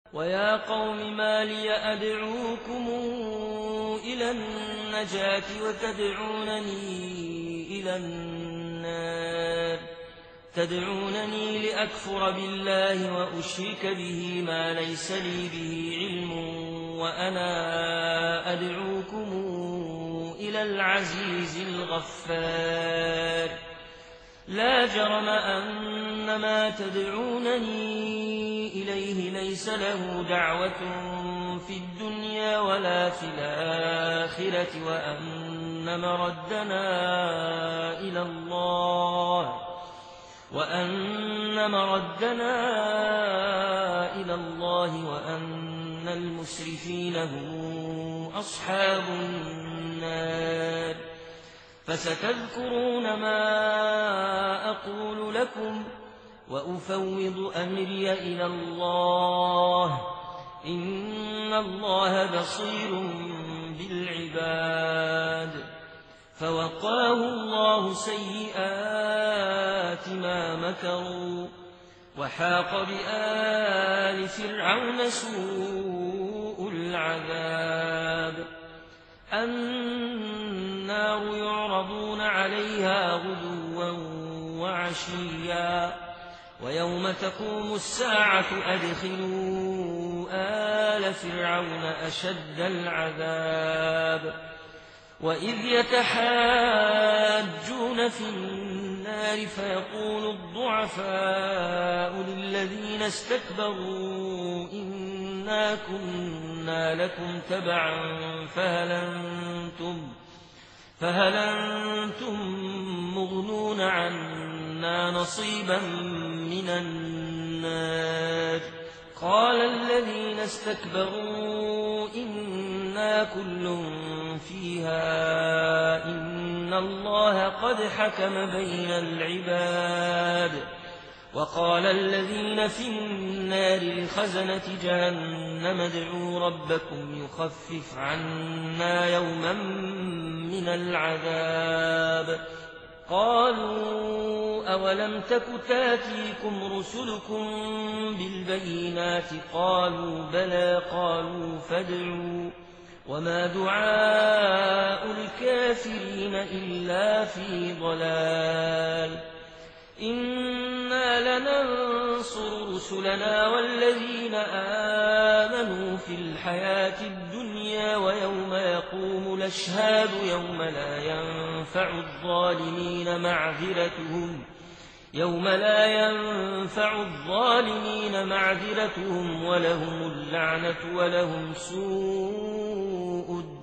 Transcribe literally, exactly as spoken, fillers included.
ويا قوم ما لي أدعوكم إلى النجاة وتدعونني إلى النار تدعونني لأكفر بالله وأشرك به ما ليس لي به علم وأنا أدعوكم إلى العزيز الغفار لا جرم أن ما تدعونني إليه ليس له دعوة في الدنيا ولا في الآخرة وأن مردنا إلى الله وأن مردنا إلى الله وأن المسرفين هم أصحاب النار فستذكرون ما أقول لكم وأفوض أمري إلى الله إن الله بصير بالعباد فوقاه الله سيئات ما مكروا وحاق بآل فرعون سوء العذاب النار يعرضون عليها غدوا وعشيا ويوم تقوم الساعة أدخلوا آل فرعون أشد العذاب وإذ يتحاجون في النار فيقول الضعفاء للذين استكبروا إنا كنا لكم تبعا فهل أنتم, فهل أنتم مغنون عنا نصيبا من النار قال الذين استكبروا إنا كل فيها إن الله قد حكم بين العباد وقال الذين في النار لخزنة جهنم ادعوا ربكم يخفف عنا يوما من العذاب قالوا أولم تك تاتيكم رسلكم بالبينات قالوا بلى قالوا فادعوا وما دعاء الكافرين إلا في ضلال إنا لننصر رسلنا والذين آمنوا في الحياة الدنيا ويوم يقوم الأشهاد يوم لا ينفع الظالمين معذرتهم يوم لا ينفع الظالمين معذرتهم ولهم اللعنة ولهم سوء الدين